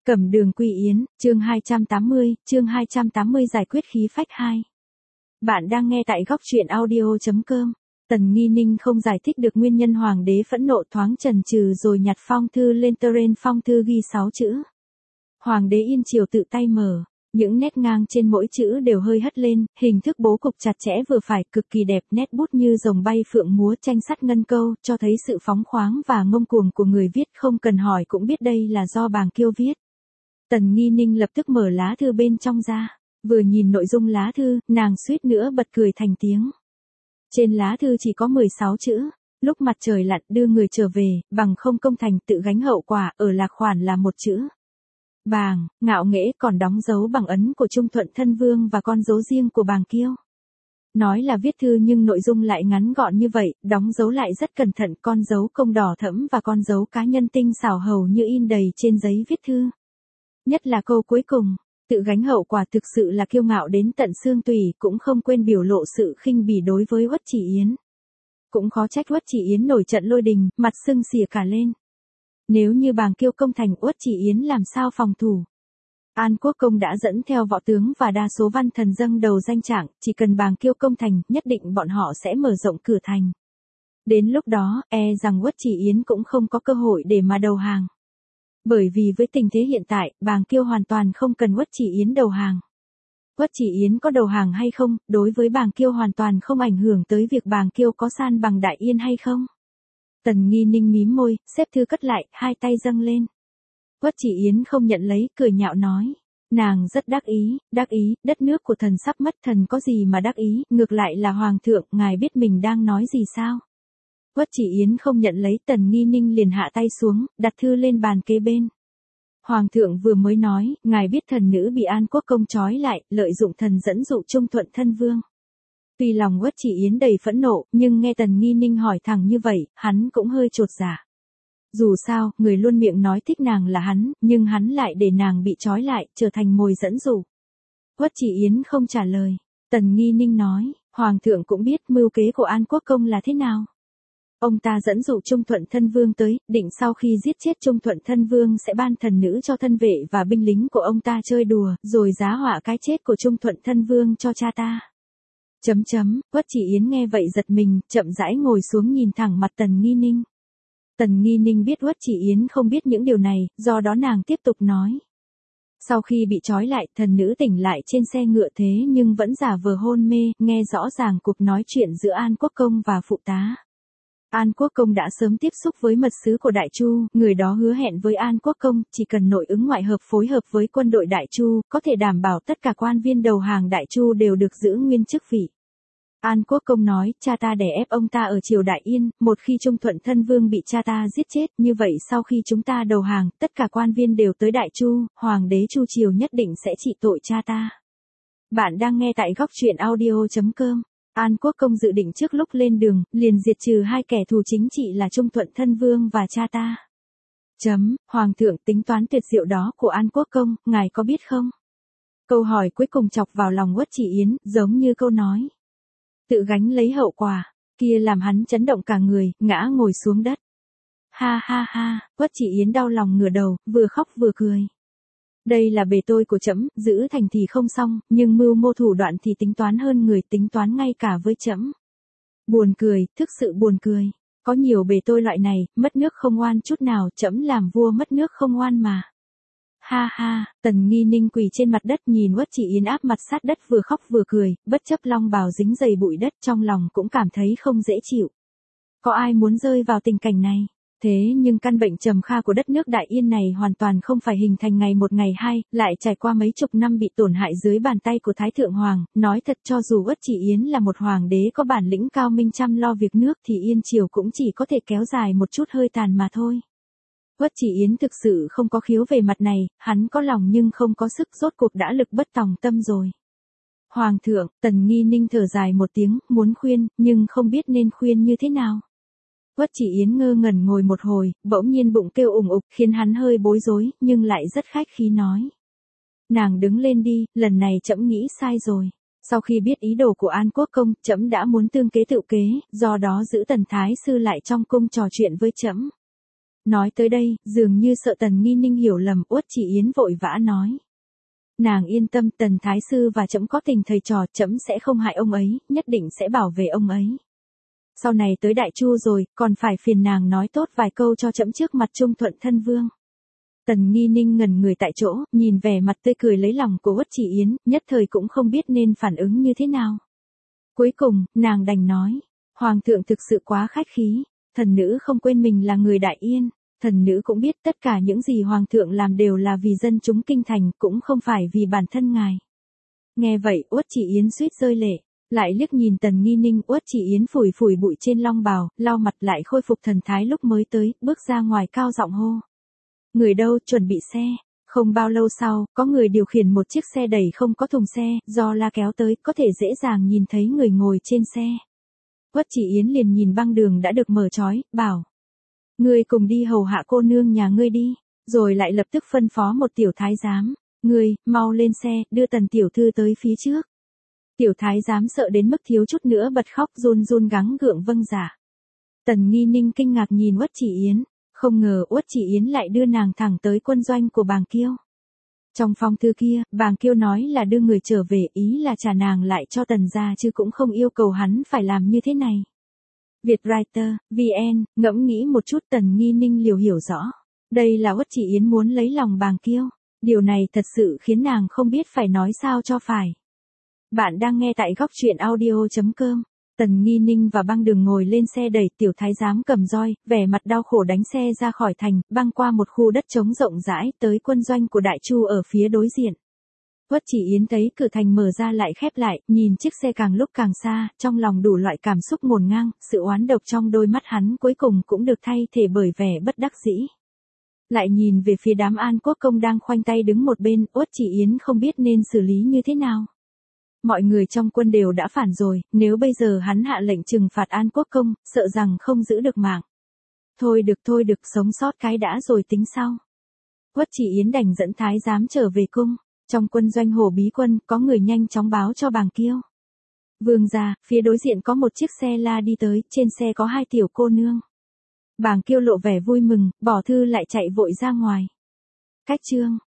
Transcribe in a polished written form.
Cẩm Đường Quy Yến, chương 280 giải quyết khí phách 2. Bạn đang nghe tại góc truyện audio.com. Tần Nghi Ninh không giải thích được nguyên nhân hoàng đế phẫn nộ, thoáng chần chừ rồi nhặt phong thư lên, trên phong thư ghi 6 chữ. Hoàng đế Yên Triều tự tay mở, những nét ngang trên mỗi chữ đều hơi hất lên, hình thức bố cục chặt chẽ vừa phải, cực kỳ đẹp, nét bút như rồng bay phượng múa, tranh sắt ngân câu, cho thấy sự phóng khoáng và ngông cuồng của người viết, không cần hỏi cũng biết đây là do Bàng Kiêu viết. Tần Nghi Ninh lập tức mở lá thư bên trong ra, vừa nhìn nội dung lá thư, nàng suýt nữa bật cười thành tiếng. Trên lá thư chỉ có 16 chữ, lúc mặt trời lặn đưa người trở về, bằng không công thành tự gánh hậu quả, ở lạc khoản là một chữ. Bàng, ngạo nghễ, còn đóng dấu bằng ấn của Trung Thuận Thân Vương và con dấu riêng của Bàng Kiêu. Nói là viết thư nhưng nội dung lại ngắn gọn như vậy, đóng dấu lại rất cẩn thận, con dấu công đỏ thẫm và con dấu cá nhân tinh xảo hầu như in đầy trên giấy viết thư. Nhất là câu cuối cùng, tự gánh hậu quả, thực sự là kiêu ngạo đến tận xương tủy, cũng không quên biểu lộ sự khinh bỉ đối với Uất Chỉ Yến. Cũng khó trách Uất Chỉ Yến nổi trận lôi đình, mặt sưng xìa cả lên. Nếu như Bàng Kiêu công thành, Uất Chỉ Yến làm sao phòng thủ? An Quốc Công đã dẫn theo võ tướng và đa số văn thần dâng đầu danh trạng, chỉ cần Bàng Kiêu công thành, nhất định bọn họ sẽ mở rộng cửa thành. Đến lúc đó, rằng Uất Chỉ Yến cũng không có cơ hội để mà đầu hàng. Bởi vì với tình thế hiện tại, Bàng Kiêu hoàn toàn không cần Uất Chỉ Yến đầu hàng. Uất Chỉ Yến có đầu hàng hay không, đối với Bàng Kiêu hoàn toàn không ảnh hưởng tới việc Bàng Kiêu có san bằng Đại Yên hay không. Tần Nghi Ninh mím môi, xếp thư cất lại, hai tay dâng lên. Uất Chỉ Yến không nhận lấy, cười nhạo nói. Nàng rất đắc ý, đất nước của thần sắp mất, thần có gì mà đắc ý, ngược lại là hoàng thượng, ngài biết mình đang nói gì sao? Uất Chỉ Yến không nhận lấy, Tần Nghi Ninh liền hạ tay xuống, đặt thư lên bàn kế bên. Hoàng thượng vừa mới nói, ngài biết thần nữ bị An Quốc Công trói lại, lợi dụng thần dẫn dụ Trung Thuận Thân Vương. Tuy lòng Uất Chỉ Yến đầy phẫn nộ, nhưng nghe Tần Nghi Ninh hỏi thẳng như vậy, hắn cũng hơi chột dạ. Dù sao, người luôn miệng nói thích nàng là hắn, nhưng hắn lại để nàng bị trói lại, trở thành mồi dẫn dụ. Uất Chỉ Yến không trả lời. Tần Nghi Ninh nói, Hoàng thượng cũng biết mưu kế của An Quốc Công là thế nào. Ông ta dẫn dụ Trung Thuận Thân Vương tới, định sau khi giết chết Trung Thuận Thân Vương sẽ ban thần nữ cho thân vệ và binh lính của ông ta chơi đùa, rồi giá họa cái chết của Trung Thuận Thân Vương cho cha ta. Uất Chỉ Yến nghe vậy giật mình, chậm rãi ngồi xuống nhìn thẳng mặt Tần Nghi Ninh. Tần Nghi Ninh biết Uất Chỉ Yến không biết những điều này, do đó nàng tiếp tục nói. Sau khi bị trói lại, thần nữ tỉnh lại trên xe ngựa thế nhưng vẫn giả vờ hôn mê, nghe rõ ràng cuộc nói chuyện giữa An Quốc Công và phụ tá. An Quốc Công đã sớm tiếp xúc với mật sứ của Đại Chu, người đó hứa hẹn với An Quốc Công, chỉ cần nội ứng ngoại hợp phối hợp với quân đội Đại Chu, có thể đảm bảo tất cả quan viên đầu hàng Đại Chu đều được giữ nguyên chức vị. An Quốc Công nói, cha ta đè ép ông ta ở triều Đại Yên, một khi Trung Thuận Thân Vương bị cha ta giết chết, như vậy sau khi chúng ta đầu hàng, tất cả quan viên đều tới Đại Chu, Hoàng đế Chu Triều nhất định sẽ trị tội cha ta. Bạn đang nghe tại góc truyện audio.com. An Quốc Công dự định trước lúc lên đường, liền diệt trừ hai kẻ thù chính trị là Trung Thuận Thân Vương và cha ta. Hoàng thượng, tính toán tuyệt diệu đó của An Quốc Công, ngài có biết không? Câu hỏi cuối cùng chọc vào lòng Uất Chỉ Yến, giống như câu nói. Tự gánh lấy hậu quả, kia làm hắn chấn động cả người, ngã ngồi xuống đất. Ha, Uất Chỉ Yến đau lòng ngửa đầu, vừa khóc vừa cười. Đây là bề tôi của trẫm, giữ thành thì không xong, nhưng mưu mô thủ đoạn thì tính toán hơn người, tính toán ngay cả với trẫm. Buồn cười, thực sự buồn cười. Có nhiều bề tôi loại này, mất nước không oan chút nào, trẫm làm vua mất nước không oan mà. Ha, Tần Nghi Ninh quỳ trên mặt đất nhìn Uất Chỉ Yến áp mặt sát đất vừa khóc vừa cười, bất chấp long bào dính đầy bụi đất, trong lòng cũng cảm thấy không dễ chịu. Có ai muốn rơi vào tình cảnh này? Thế nhưng căn bệnh trầm kha của đất nước Đại Yên này hoàn toàn không phải hình thành ngày một ngày hai, lại trải qua mấy chục năm bị tổn hại dưới bàn tay của Thái Thượng Hoàng, nói thật cho dù Uất Chỉ Yến là một hoàng đế có bản lĩnh cao minh chăm lo việc nước thì Yên Triều cũng chỉ có thể kéo dài một chút hơi tàn mà thôi. Uất Chỉ Yến thực sự không có khiếu về mặt này, hắn có lòng nhưng không có sức, rốt cuộc đã lực bất tòng tâm rồi. Hoàng thượng, Tần Nghi Ninh thở dài một tiếng, muốn khuyên, nhưng không biết nên khuyên như thế nào. Uất Chỉ Yến ngơ ngẩn ngồi một hồi, bỗng nhiên bụng kêu ủng ục, khiến hắn hơi bối rối, nhưng lại rất khách khí nói. Nàng đứng lên đi, lần này trẫm nghĩ sai rồi. Sau khi biết ý đồ của An Quốc Công, trẫm đã muốn tương kế tự kế, do đó giữ Tần Thái Sư lại trong cung trò chuyện với trẫm. Nói tới đây, dường như sợ Tần Nghi Ninh hiểu lầm, Uất Chỉ Yến vội vã nói. Nàng yên tâm, Tần Thái Sư và trẫm có tình thầy trò, trẫm sẽ không hại ông ấy, nhất định sẽ bảo vệ ông ấy. Sau này tới Đại Chu rồi, còn phải phiền nàng nói tốt vài câu cho trẫm trước mặt Trung Thuận thân vương. Tần Nghi Ninh ngẩn người tại chỗ, nhìn vẻ mặt tươi cười lấy lòng của Uất Chỉ Yến, nhất thời cũng không biết nên phản ứng như thế nào. Cuối cùng, nàng đành nói, Hoàng thượng thực sự quá khách khí, thần nữ không quên mình là người Đại Yên, thần nữ cũng biết tất cả những gì Hoàng thượng làm đều là vì dân chúng kinh thành, cũng không phải vì bản thân ngài. Nghe vậy, Uất Chỉ Yến suýt rơi lệ, lại liếc nhìn Tần Nghi Ninh. Uất Chỉ Yến phủi phủi bụi trên long bào, lau mặt lại khôi phục thần thái lúc mới tới, bước ra ngoài cao giọng hô. Người đâu, chuẩn bị xe. Không bao lâu sau, có người điều khiển một chiếc xe đẩy không có thùng xe, do la kéo tới, có thể dễ dàng nhìn thấy người ngồi trên xe. Uất Chỉ Yến liền nhìn băng đường đã được mở trói, bảo. Ngươi cùng đi hầu hạ cô nương nhà ngươi đi, rồi lại lập tức phân phó một tiểu thái giám. Ngươi, mau lên xe, đưa Tần tiểu thư tới phía trước. Tiểu thái giám sợ đến mức thiếu chút nữa bật khóc, run run gắng gượng vâng dạ. Tần Nghi Ninh kinh ngạc nhìn Uất Chỉ Yến, không ngờ Uất Chỉ Yến lại đưa nàng thẳng tới quân doanh của Bàng Kiêu. Trong phong thư kia, Bàng Kiêu nói là đưa người trở về, ý là trả nàng lại cho Tần gia chứ cũng không yêu cầu hắn phải làm như thế này. Vietwriter, VN, ngẫm nghĩ một chút. Tần Nghi Ninh liều hiểu rõ. Đây là Uất Chỉ Yến muốn lấy lòng Bàng Kiêu. Điều này thật sự khiến nàng không biết phải nói sao cho phải. Bạn đang nghe tại góc truyện audio.com. Tần Nghi Ninh và băng đường ngồi lên xe đẩy, tiểu thái giám cầm roi, vẻ mặt đau khổ đánh xe ra khỏi thành, băng qua một khu đất trống rộng rãi, tới quân doanh của Đại Chu ở phía đối diện. Uất Chỉ Yến thấy cửa thành mở ra lại khép lại, nhìn chiếc xe càng lúc càng xa, trong lòng đủ loại cảm xúc ngổn ngang, sự oán độc trong đôi mắt hắn cuối cùng cũng được thay thế bởi vẻ bất đắc dĩ. Lại nhìn về phía đám An Quốc công đang khoanh tay đứng một bên, Uất Chỉ Yến không biết nên xử lý như thế nào. Mọi người trong quân đều đã phản rồi, nếu bây giờ hắn hạ lệnh trừng phạt An Quốc công, sợ rằng không giữ được mạng. Thôi được, sống sót cái đã rồi tính sau. Uất Chỉ Yến đành dẫn thái giám trở về cung. Trong quân doanh Hồ Bí Quân, có người nhanh chóng báo cho Bàng Kiêu. Vương gia, phía đối diện có một chiếc xe la đi tới, trên xe có 2 tiểu cô nương. Bàng Kiêu lộ vẻ vui mừng, bỏ thư lại chạy vội ra ngoài. Cách chương